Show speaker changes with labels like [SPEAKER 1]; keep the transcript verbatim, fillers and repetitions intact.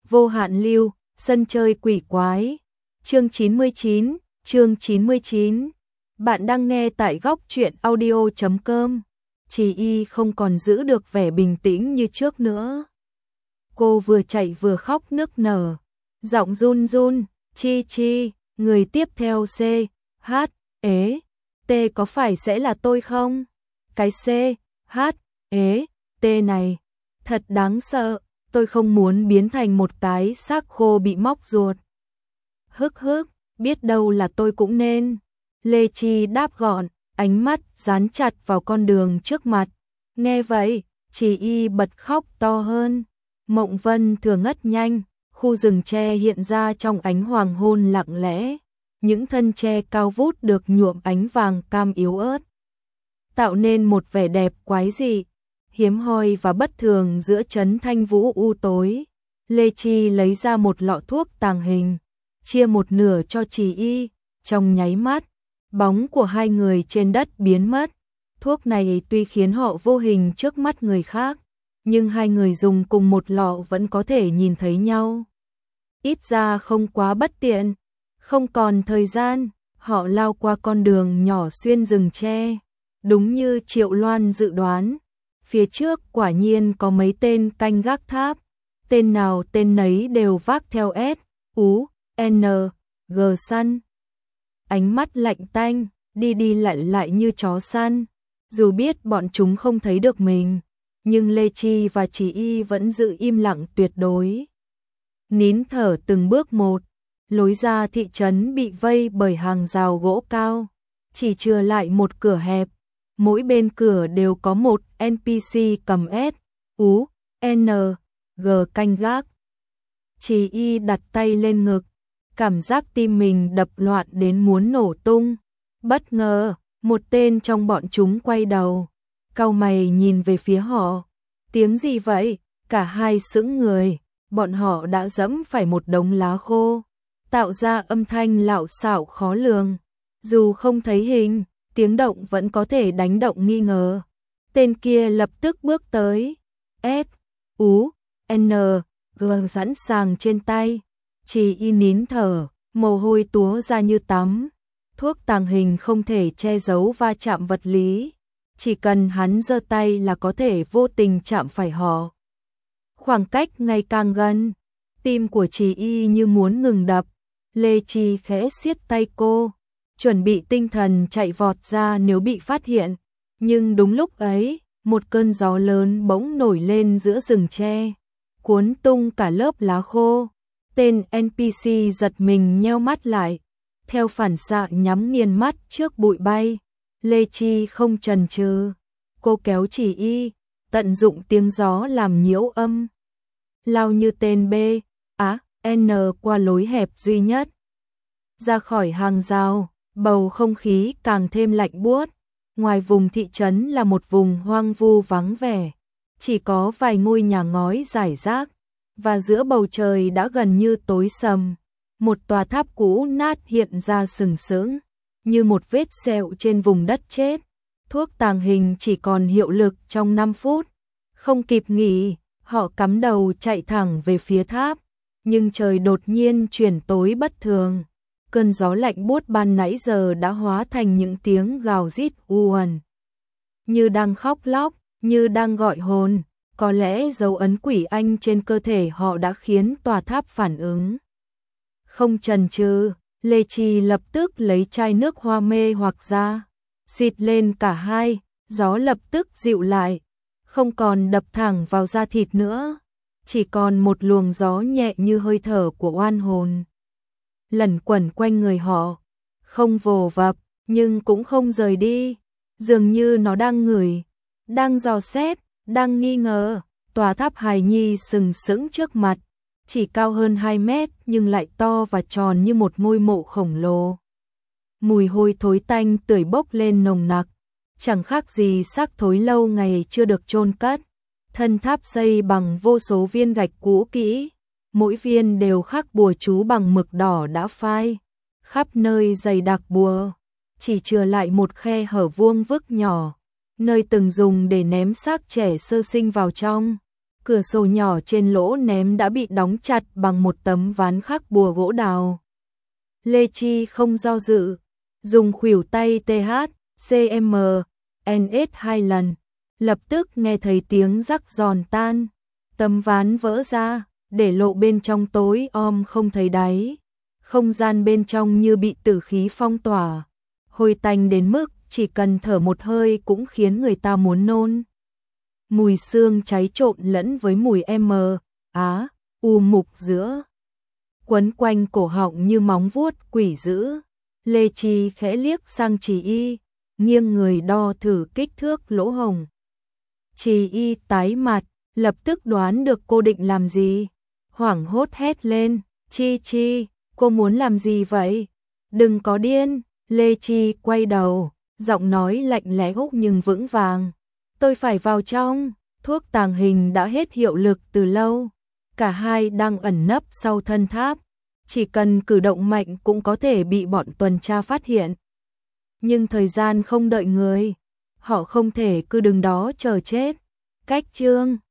[SPEAKER 1] Vô hạn lưu, sân chơi quỷ quái. Chương chín mươi chín, chương chín mươi chín. Bạn đang nghe tại góc truyện audio chấm com. Chỉ y không còn giữ được vẻ bình tĩnh như trước nữa. Cô vừa chạy vừa khóc nức nở, giọng run run, chi chi, người tiếp theo C, H, ế, T có phải sẽ là tôi không? Cái C, H, ế, T này, thật đáng sợ, tôi không muốn biến thành một cái xác khô bị móc ruột. Hức hức, biết đâu là tôi cũng nên. Lê Chi đáp gọn, ánh mắt dán chặt vào con đường trước mặt. Nghe vậy, Chỉ y bật khóc to hơn. Mộng Vân thừa ngất nhanh, khu rừng tre hiện ra trong ánh hoàng hôn lặng lẽ. Những thân tre cao vút được nhuộm ánh vàng cam yếu ớt, tạo nên một vẻ đẹp quái dị, hiếm hoi và bất thường giữa trấn Thanh Vũ u tối. Lê Chi lấy ra một lọ thuốc tàng hình, chia một nửa cho Chỉ y, trong nháy mắt, bóng của hai người trên đất biến mất. Thuốc này tuy khiến họ vô hình trước mắt người khác, nhưng hai người dùng cùng một lọ vẫn có thể nhìn thấy nhau. Ít ra không quá bất tiện. Không còn thời gian, họ lao qua con đường nhỏ xuyên rừng tre. Đúng như Triệu Loan dự đoán, phía trước quả nhiên có mấy tên canh gác tháp. Tên nào tên nấy đều vác theo S, U, N, G săn. Ánh mắt lạnh tanh, đi đi lại lại như chó săn. Dù biết bọn chúng không thấy được mình, nhưng Lê Chi và Chỉ y vẫn giữ im lặng tuyệt đối. Nín thở từng bước một, lối ra thị trấn bị vây bởi hàng rào gỗ cao, chỉ chừa lại một cửa hẹp. Mỗi bên cửa đều có một en pê xê cầm S, U, N, G canh gác. Chỉ y đặt tay lên ngực, cảm giác tim mình đập loạn đến muốn nổ tung. Bất ngờ, một tên trong bọn chúng quay đầu, cau mày nhìn về phía họ. Tiếng gì vậy? Cả hai sững người, bọn họ đã dẫm phải một đống lá khô, tạo ra âm thanh lạo xạo khó lường. Dù không thấy hình, tiếng động vẫn có thể đánh động nghi ngờ. Tên kia lập tức bước tới, S, U, N, G sẵn sàng trên tay. Chỉ y nín thở, mồ hôi túa ra như tắm. Thuốc tàng hình không thể che giấu va chạm vật lý, chỉ cần hắn giơ tay là có thể vô tình chạm phải họ. Khoảng cách ngày càng gần, tim của Chỉ y như muốn ngừng đập. Lê Chi khẽ siết tay cô, chuẩn bị tinh thần chạy vọt ra nếu bị phát hiện. Nhưng đúng lúc ấy, một cơn gió lớn bỗng nổi lên giữa rừng tre, cuốn tung cả lớp lá khô. Tên en pê xê giật mình nheo mắt lại, theo phản xạ nhắm nghiền mắt trước bụi bay. Lê Chi không chần chừ, cô kéo Chỉ y, tận dụng tiếng gió làm nhiễu âm, lao như tên B, A, N qua lối hẹp duy nhất. Ra khỏi hàng rào, bầu không khí càng thêm lạnh buốt. Ngoài vùng thị trấn là một vùng hoang vu vắng vẻ, chỉ có vài ngôi nhà ngói rải rác, và giữa bầu trời đã gần như tối sầm. Một tòa tháp cũ nát hiện ra sừng sững, như một vết sẹo trên vùng đất chết. Thuốc tàng hình chỉ còn hiệu lực trong năm phút. Không kịp nghỉ, họ cắm đầu chạy thẳng về phía tháp. Nhưng trời đột nhiên chuyển tối bất thường. Cơn gió lạnh buốt ban nãy giờ đã hóa thành những tiếng gào rít u uẩn, như đang khóc lóc, như đang gọi hồn. Có lẽ dấu ấn quỷ anh trên cơ thể họ đã khiến tòa tháp phản ứng. Không chần chừ, Lê Chi lập tức lấy chai nước hoa mê hoặc ra, xịt lên cả hai. Gió lập tức dịu lại, không còn đập thẳng vào da thịt nữa, chỉ còn một luồng gió nhẹ như hơi thở của oan hồn lẩn quẩn quanh người họ, không vồ vập nhưng cũng không rời đi, dường như nó đang ngửi, đang dò xét, đang nghi ngờ. Tòa tháp hài nhi sừng sững trước mặt, chỉ cao hơn hai mét nhưng lại to và tròn như một ngôi mộ khổng lồ. Mùi hôi thối tanh tưởi bốc lên nồng nặc, chẳng khác gì xác thối lâu ngày chưa được chôn cất. Thân tháp xây bằng vô số viên gạch cũ kỹ, mỗi viên đều khắc bùa chú bằng mực đỏ đã phai, khắp nơi dày đặc bùa, chỉ chừa lại một khe hở vuông vức nhỏ, nơi từng dùng để ném xác trẻ sơ sinh vào trong. Cửa sổ nhỏ trên lỗ ném đã bị đóng chặt bằng một tấm ván khắc bùa gỗ đào. Lê Chi không do dự, dùng khuỷu tay tê hát, xê em, en ét hai lần, lập tức nghe thấy tiếng rắc giòn tan, tấm ván vỡ ra, để lộ bên trong tối om không thấy đáy. Không gian bên trong như bị tử khí phong tỏa, hôi tanh đến mức chỉ cần thở một hơi cũng khiến người ta muốn nôn. Mùi xương cháy trộn lẫn với mùi M, á, u mục giữa, quấn quanh cổ họng như móng vuốt quỷ dữ. Lê Chi khẽ liếc sang Trì Y, nghiêng người đo thử kích thước lỗ hổng. Trì Y tái mặt, lập tức đoán được cô định làm gì, hoảng hốt hét lên, Chi Chi, cô muốn làm gì vậy? Đừng có điên. Lê Chi quay đầu, giọng nói lạnh lẽo nhưng vững vàng. Tôi phải vào trong, thuốc tàng hình đã hết hiệu lực từ lâu. Cả hai đang ẩn nấp sau thân tháp, chỉ cần cử động mạnh cũng có thể bị bọn tuần tra phát hiện. Nhưng thời gian không đợi người, họ không thể cứ đứng đó chờ chết. Cách chương